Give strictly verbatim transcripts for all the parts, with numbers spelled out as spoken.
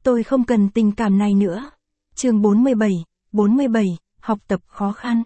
Tôi không cần tình cảm này nữa. Chương bốn mươi bảy, bốn mươi bảy, học tập khó khăn.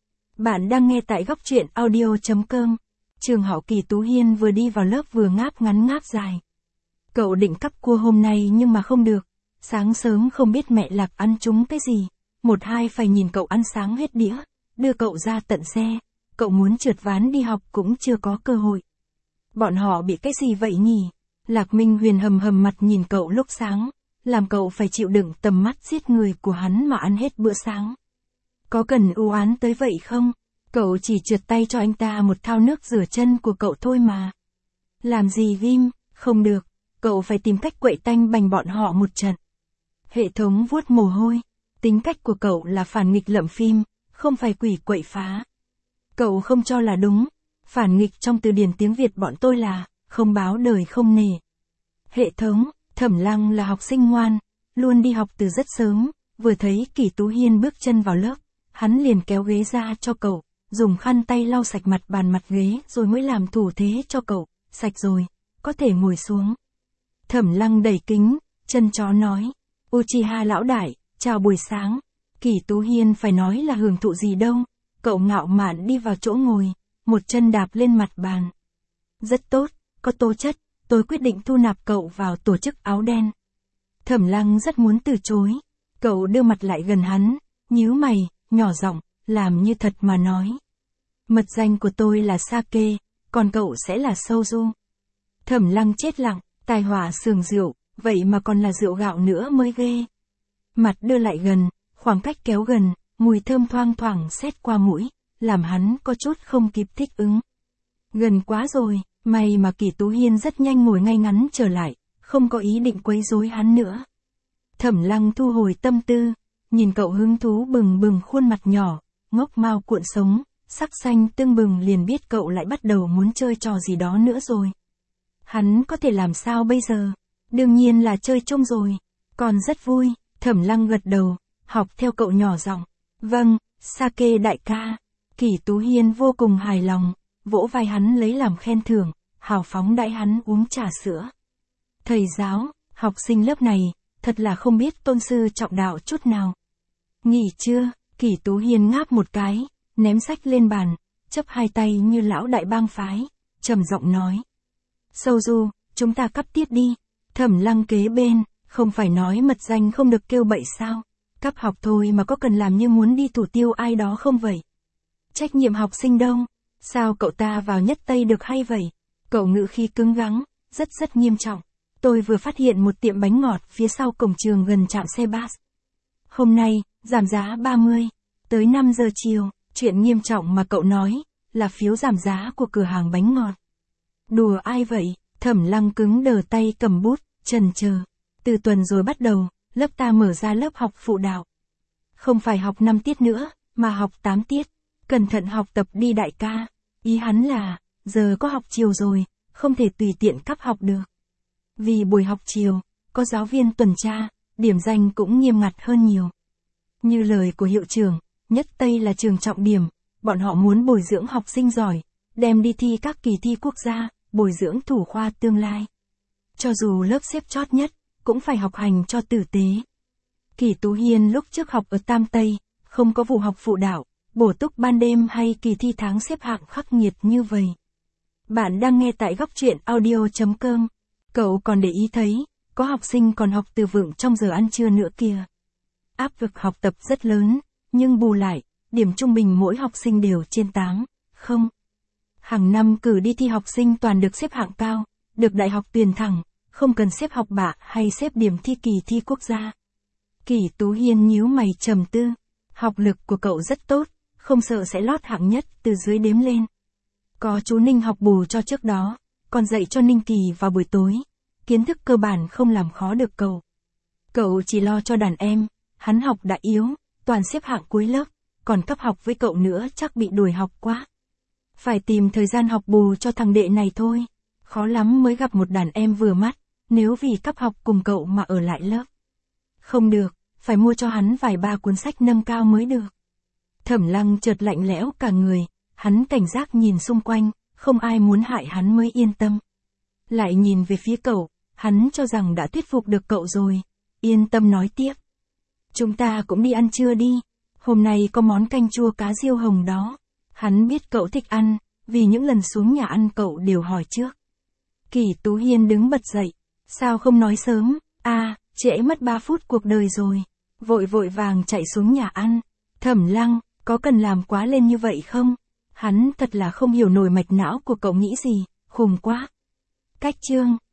Bạn đang nghe tại góc truyện audio chấm com. Trường Họ Kỳ Tú Hiên vừa đi vào lớp vừa ngáp ngắn ngáp dài. Cậu định cắp cua hôm nay nhưng mà không được. Sáng sớm không biết mẹ Lạc ăn trúng cái gì. Một hai phải nhìn cậu ăn sáng hết đĩa. Đưa cậu ra tận xe. Cậu muốn trượt ván đi học cũng chưa có cơ hội. Bọn họ bị cái gì vậy nhỉ? Lạc Minh Huyền hầm hầm mặt nhìn cậu lúc sáng. Làm cậu phải chịu đựng tầm mắt giết người của hắn mà ăn hết bữa sáng. Có cần u oán tới vậy không? Cậu chỉ trượt tay cho anh ta một thao nước rửa chân của cậu thôi mà. Làm gì Vim? Không được. Cậu phải tìm cách quậy tanh bành bọn họ một trận. Hệ thống vuốt mồ hôi. Tính cách của cậu là phản nghịch lậm phim, không phải quỷ quậy phá. Cậu không cho là đúng. Phản nghịch trong từ điển tiếng Việt bọn tôi là không báo đời không nể. Hệ thống, Thẩm Lăng là học sinh ngoan, luôn đi học từ rất sớm, vừa thấy Kỳ Tú Hiên bước chân vào lớp, hắn liền kéo ghế ra cho cậu, dùng khăn tay lau sạch mặt bàn mặt ghế rồi mới làm thủ thế cho cậu, sạch rồi, có thể ngồi xuống. Thẩm Lăng đẩy kính, chân chó nói, Uchiha lão đại, chào buổi sáng. Kỳ Tú Hiên phải nói là hưởng thụ gì đâu, cậu ngạo mạn đi vào chỗ ngồi, một chân đạp lên mặt bàn. Rất tốt, có tố chất, tôi quyết định thu nạp cậu vào tổ chức áo đen. Thẩm Lăng rất muốn từ chối, cậu đưa mặt lại gần hắn, nhíu mày, nhỏ giọng, làm như thật mà nói. Mật danh của tôi là Sake, còn cậu sẽ là Soju. Thẩm Lăng chết lặng, tai họa sườn rượu, vậy mà còn là rượu gạo nữa mới ghê. Mặt đưa lại gần, khoảng cách kéo gần, mùi thơm thoang thoảng xét qua mũi, làm hắn có chút không kịp thích ứng. Gần quá rồi, may mà Kỳ Tú Hiên rất nhanh ngồi ngay ngắn trở lại, không có ý định quấy rối hắn nữa. Thẩm Lăng thu hồi tâm tư, nhìn cậu hứng thú bừng bừng khuôn mặt nhỏ, ngốc mao cuộn sống, sắc xanh tưng bừng liền biết cậu lại bắt đầu muốn chơi trò gì đó nữa rồi. Hắn có thể làm sao bây giờ? Đương nhiên là chơi chung rồi, còn rất vui. Thẩm Lăng gật đầu, học theo cậu nhỏ giọng. Vâng, Sake đại ca. Kỳ Tú Hiên vô cùng hài lòng, vỗ vai hắn lấy làm khen thưởng, hào phóng đãi hắn uống trà sữa. Thầy giáo, học sinh lớp này, thật là không biết tôn sư trọng đạo chút nào. Nghỉ chưa? Kỳ Tú Hiên ngáp một cái, ném sách lên bàn, chấp hai tay như lão đại bang phái, trầm giọng nói. Soju, chúng ta cắp tiết đi. Thẩm Lăng kế bên, không phải nói mật danh không được kêu bậy sao? Cắp học thôi mà có cần làm như muốn đi thủ tiêu ai đó không vậy? Trách nhiệm học sinh đâu? Sao cậu ta vào nhất tây được hay vậy? Cậu ngữ khí cứng rắn, rất rất nghiêm trọng. Tôi vừa phát hiện một tiệm bánh ngọt phía sau cổng trường gần trạm xe bus. Hôm nay, giảm giá ba mươi, tới năm giờ chiều, chuyện nghiêm trọng mà cậu nói, là phiếu giảm giá của cửa hàng bánh ngọt. Đùa ai vậy? Thẩm Lăng cứng đờ tay cầm bút, chần chờ. Từ tuần rồi bắt đầu, lớp ta mở ra lớp học phụ đạo. Không phải học năm tiết nữa, mà học tám tiết. Cẩn thận học tập đi đại ca. Ý hắn là, giờ có học chiều rồi, không thể tùy tiện cắp học được. Vì buổi học chiều, có giáo viên tuần tra, điểm danh cũng nghiêm ngặt hơn nhiều. Như lời của hiệu trưởng, nhất Tây là trường trọng điểm, bọn họ muốn bồi dưỡng học sinh giỏi, đem đi thi các kỳ thi quốc gia, bồi dưỡng thủ khoa tương lai. Cho dù lớp xếp chót nhất, cũng phải học hành cho tử tế. Kỳ Tú Hiên lúc trước học ở Tam Tây, không có vụ học phụ đạo, bổ túc ban đêm hay kỳ thi tháng xếp hạng khắc nghiệt như vậy. Bạn đang nghe tại góc truyện audio chấm com. Cậu còn để ý thấy, có học sinh còn học từ vựng trong giờ ăn trưa nữa kìa. Áp lực học tập rất lớn, nhưng bù lại, điểm trung bình mỗi học sinh đều trên tám, không. Hàng năm cử đi thi học sinh toàn được xếp hạng cao, được đại học tuyển thẳng, không cần xếp học bạ hay xếp điểm thi kỳ thi quốc gia. Kỳ Tú Hiên nhíu mày trầm tư, học lực của cậu rất tốt, không sợ sẽ lót hạng nhất từ dưới đếm lên. Có chú Ninh học bù cho trước đó, còn dạy cho Ninh Kỳ vào buổi tối, kiến thức cơ bản không làm khó được cậu. Cậu chỉ lo cho đàn em, hắn học đã yếu, toàn xếp hạng cuối lớp, còn cấp học với cậu nữa chắc bị đuổi học quá. Phải tìm thời gian học bù cho thằng đệ này thôi, khó lắm mới gặp một đàn em vừa mắt, nếu vì cấp học cùng cậu mà ở lại lớp. Không được, phải mua cho hắn vài ba cuốn sách nâng cao mới được. Thẩm Lăng chợt lạnh lẽo cả người, hắn cảnh giác nhìn xung quanh, không ai muốn hại hắn mới yên tâm. Lại nhìn về phía cậu, hắn cho rằng đã thuyết phục được cậu rồi, yên tâm nói tiếp. Chúng ta cũng đi ăn trưa đi. Hôm nay có món canh chua cá riêu hồng đó. Hắn biết cậu thích ăn, vì những lần xuống nhà ăn cậu đều hỏi trước. Kỷ Tú Hiên đứng bật dậy. Sao không nói sớm? À, trễ mất ba phút cuộc đời rồi. Vội vội vàng chạy xuống nhà ăn. Thẩm Lăng, có cần làm quá lên như vậy không? Hắn thật là không hiểu nổi mạch não của cậu nghĩ gì, khùng quá. Cách chương